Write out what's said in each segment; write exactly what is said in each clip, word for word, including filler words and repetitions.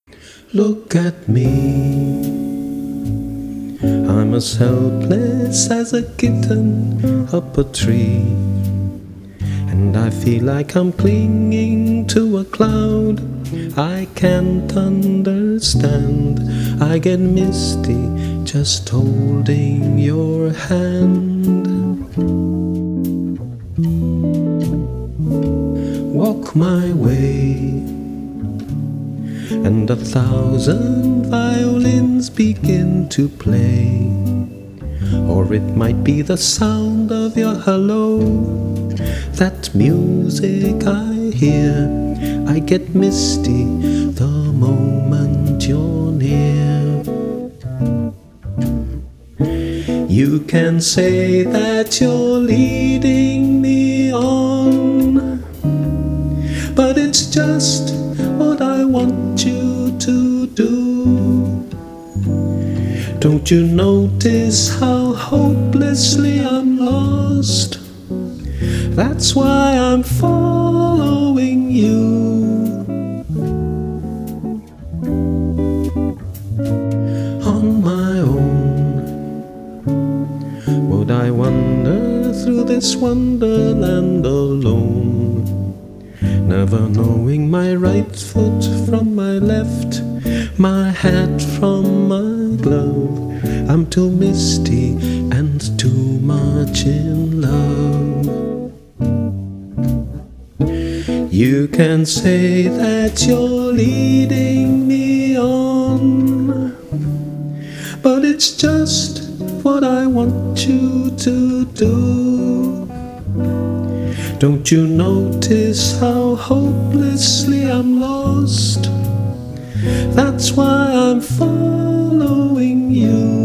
Look at me, I'm as helpless as a kitten up a tree, and I feel like I'm clinging to a cloud I can't understand. I get misty just holding your hand. Walk my way, and a thousand violins begin to play. Or it might be the sound of your hello, that music I hear. I get misty the moment you're near. You can say that you're leading me on, but it's just what I want you to do. Don't you notice how hopelessly I'm lost? That's why I'm following you. On my own, would I wander through this wonderland alone, never knowing my right foot from my left, my hat from my glove. I'm too misty and too much in love. You can say that you're leading me on, but it's just what I want you to do. Don't you notice how hopelessly I'm lost? That's why I'm following you.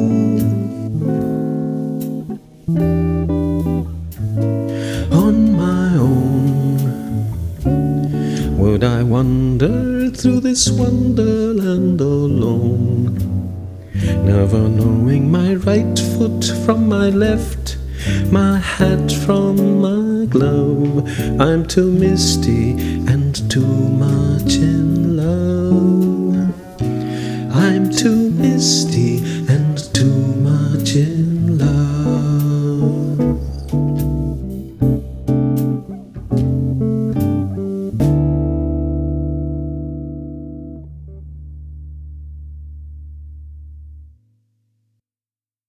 On my own, would I wander through this wonderland alone, never knowing my right foot from my left, my hat from my glove. I'm too misty and too much